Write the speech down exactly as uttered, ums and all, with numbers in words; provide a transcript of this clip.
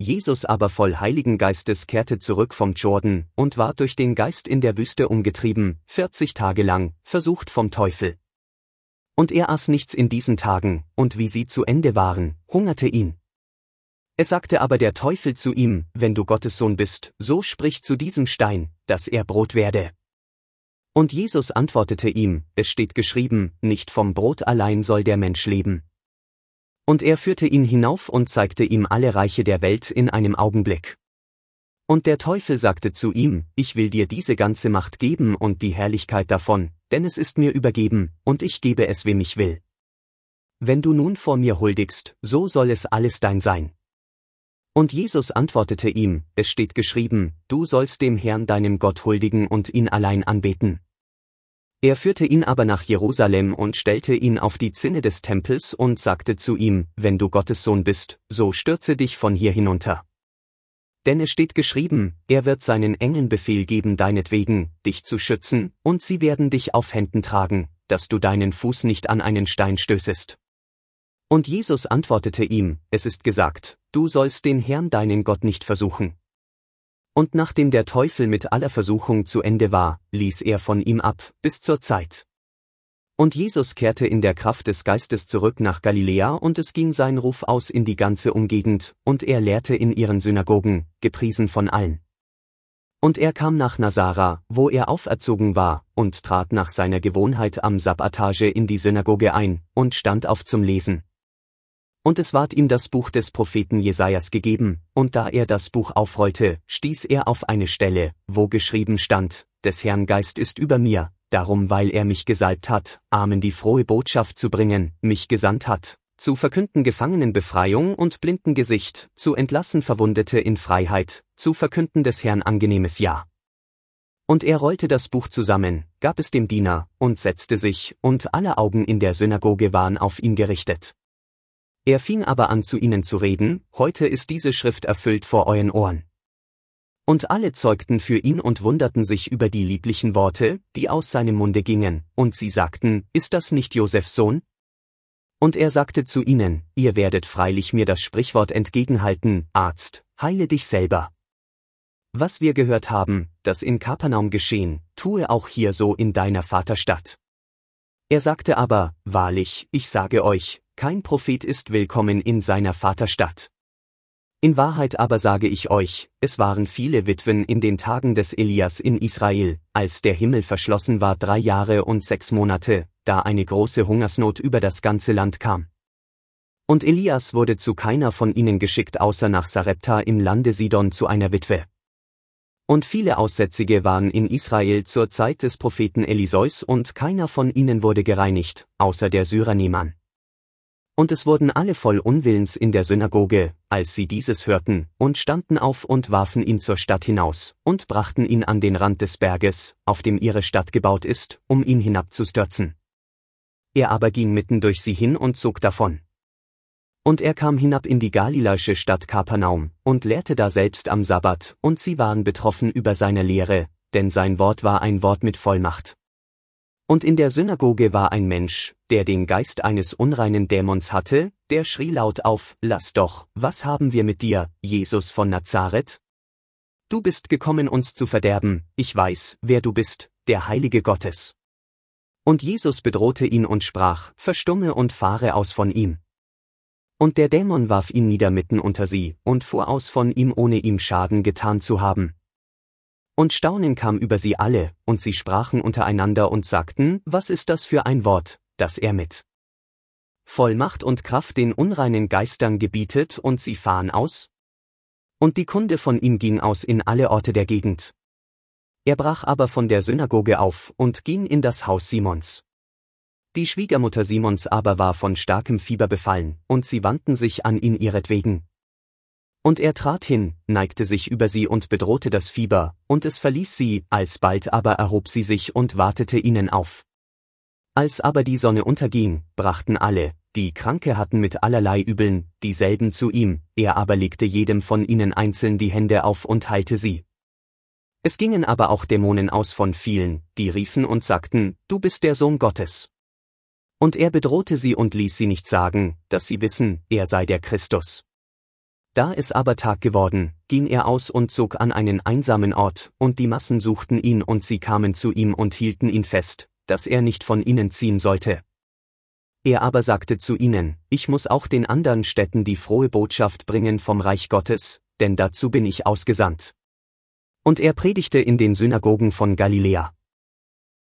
Jesus aber voll Heiligen Geistes kehrte zurück vom Jordan und ward durch den Geist in der Wüste umgetrieben, vierzig Tage lang, versucht vom Teufel. Und er aß nichts in diesen Tagen, und wie sie zu Ende waren, hungerte ihn. Es sagte aber der Teufel zu ihm, wenn du Gottes Sohn bist, so sprich zu diesem Stein, dass er Brot werde. Und Jesus antwortete ihm, es steht geschrieben, nicht vom Brot allein soll der Mensch leben. Und er führte ihn hinauf und zeigte ihm alle Reiche der Welt in einem Augenblick. Und der Teufel sagte zu ihm, ich will dir diese ganze Macht geben und die Herrlichkeit davon, denn es ist mir übergeben, und ich gebe es wem ich will. Wenn du nun vor mir huldigst, so soll es alles dein sein. Und Jesus antwortete ihm, es steht geschrieben, du sollst dem Herrn deinem Gott huldigen und ihn allein anbeten. Er führte ihn aber nach Jerusalem und stellte ihn auf die Zinne des Tempels und sagte zu ihm, wenn du Gottes Sohn bist, so stürze dich von hier hinunter. Denn es steht geschrieben, er wird seinen Engeln Befehl geben deinetwegen, dich zu schützen, und sie werden dich auf Händen tragen, dass du deinen Fuß nicht an einen Stein stößest. Und Jesus antwortete ihm, es ist gesagt, du sollst den Herrn deinen Gott nicht versuchen. Und nachdem der Teufel mit aller Versuchung zu Ende war, ließ er von ihm ab, bis zur Zeit. Und Jesus kehrte in der Kraft des Geistes zurück nach Galiläa und es ging sein Ruf aus in die ganze Umgegend, und er lehrte in ihren Synagogen, gepriesen von allen. Und er kam nach Nazara, wo er auferzogen war, und trat nach seiner Gewohnheit am Sabbatage in die Synagoge ein, und stand auf zum Lesen. Und es ward ihm das Buch des Propheten Jesajas gegeben, und da er das Buch aufrollte, stieß er auf eine Stelle, wo geschrieben stand, des Herrn Geist ist über mir, darum weil er mich gesalbt hat, Armen die frohe Botschaft zu bringen, mich gesandt hat, zu verkünden Gefangenen Befreiung und Blinden Gesicht, zu entlassen Verwundete in Freiheit, zu verkünden des Herrn angenehmes Jahr. Und er rollte das Buch zusammen, gab es dem Diener, und setzte sich, und alle Augen in der Synagoge waren auf ihn gerichtet. Er fing aber an zu ihnen zu reden, heute ist diese Schrift erfüllt vor euren Ohren. Und alle zeugten für ihn und wunderten sich über die lieblichen Worte, die aus seinem Munde gingen, und sie sagten, ist das nicht Josefs Sohn? Und er sagte zu ihnen, ihr werdet freilich mir das Sprichwort entgegenhalten, Arzt, heile dich selber. Was wir gehört haben, das in Kapernaum geschehen, tue auch hier so in deiner Vaterstadt. Er sagte aber, wahrlich, ich sage euch, kein Prophet ist willkommen in seiner Vaterstadt. In Wahrheit aber sage ich euch, es waren viele Witwen in den Tagen des Elias in Israel, als der Himmel verschlossen war drei Jahre und sechs Monate, da eine große Hungersnot über das ganze Land kam. Und Elias wurde zu keiner von ihnen geschickt außer nach Sarepta im Lande Sidon zu einer Witwe. Und viele Aussätzige waren in Israel zur Zeit des Propheten Eliseus und keiner von ihnen wurde gereinigt, außer der Syrer Naaman. Und es wurden alle voll Unwillens in der Synagoge, als sie dieses hörten, und standen auf und warfen ihn zur Stadt hinaus, und brachten ihn an den Rand des Berges, auf dem ihre Stadt gebaut ist, um ihn hinabzustürzen. Er aber ging mitten durch sie hin und zog davon. Und er kam hinab in die galiläische Stadt Kapernaum, und lehrte daselbst am Sabbat, und sie waren betroffen über seine Lehre, denn sein Wort war ein Wort mit Vollmacht. Und in der Synagoge war ein Mensch, der den Geist eines unreinen Dämons hatte, der schrie laut auf, lass doch, was haben wir mit dir, Jesus von Nazareth? Du bist gekommen uns zu verderben, ich weiß, wer du bist, der Heilige Gottes. Und Jesus bedrohte ihn und sprach, verstumme und fahre aus von ihm. Und der Dämon warf ihn nieder mitten unter sie, und fuhr aus von ihm ohne ihm Schaden getan zu haben. Und Staunen kam über sie alle, und sie sprachen untereinander und sagten, was ist das für ein Wort, das er mit Vollmacht und Kraft den unreinen Geistern gebietet und sie fahren aus? Und die Kunde von ihm ging aus in alle Orte der Gegend. Er brach aber von der Synagoge auf und ging in das Haus Simons. Die Schwiegermutter Simons aber war von starkem Fieber befallen, und sie wandten sich an ihn ihretwegen. Und er trat hin, neigte sich über sie und bedrohte das Fieber, und es verließ sie, alsbald aber erhob sie sich und wartete ihnen auf. Als aber die Sonne unterging, brachten alle, die Kranke hatten mit allerlei Übeln, dieselben zu ihm, er aber legte jedem von ihnen einzeln die Hände auf und heilte sie. Es gingen aber auch Dämonen aus von vielen, die riefen und sagten, du bist der Sohn Gottes. Und er bedrohte sie und ließ sie nicht sagen, dass sie wissen, er sei der Christus. Da es aber Tag geworden, ging er aus und zog an einen einsamen Ort, und die Massen suchten ihn und sie kamen zu ihm und hielten ihn fest, dass er nicht von ihnen ziehen sollte. Er aber sagte zu ihnen, ich muss auch den anderen Städten die frohe Botschaft bringen vom Reich Gottes, denn dazu bin ich ausgesandt. Und er predigte in den Synagogen von Galiläa.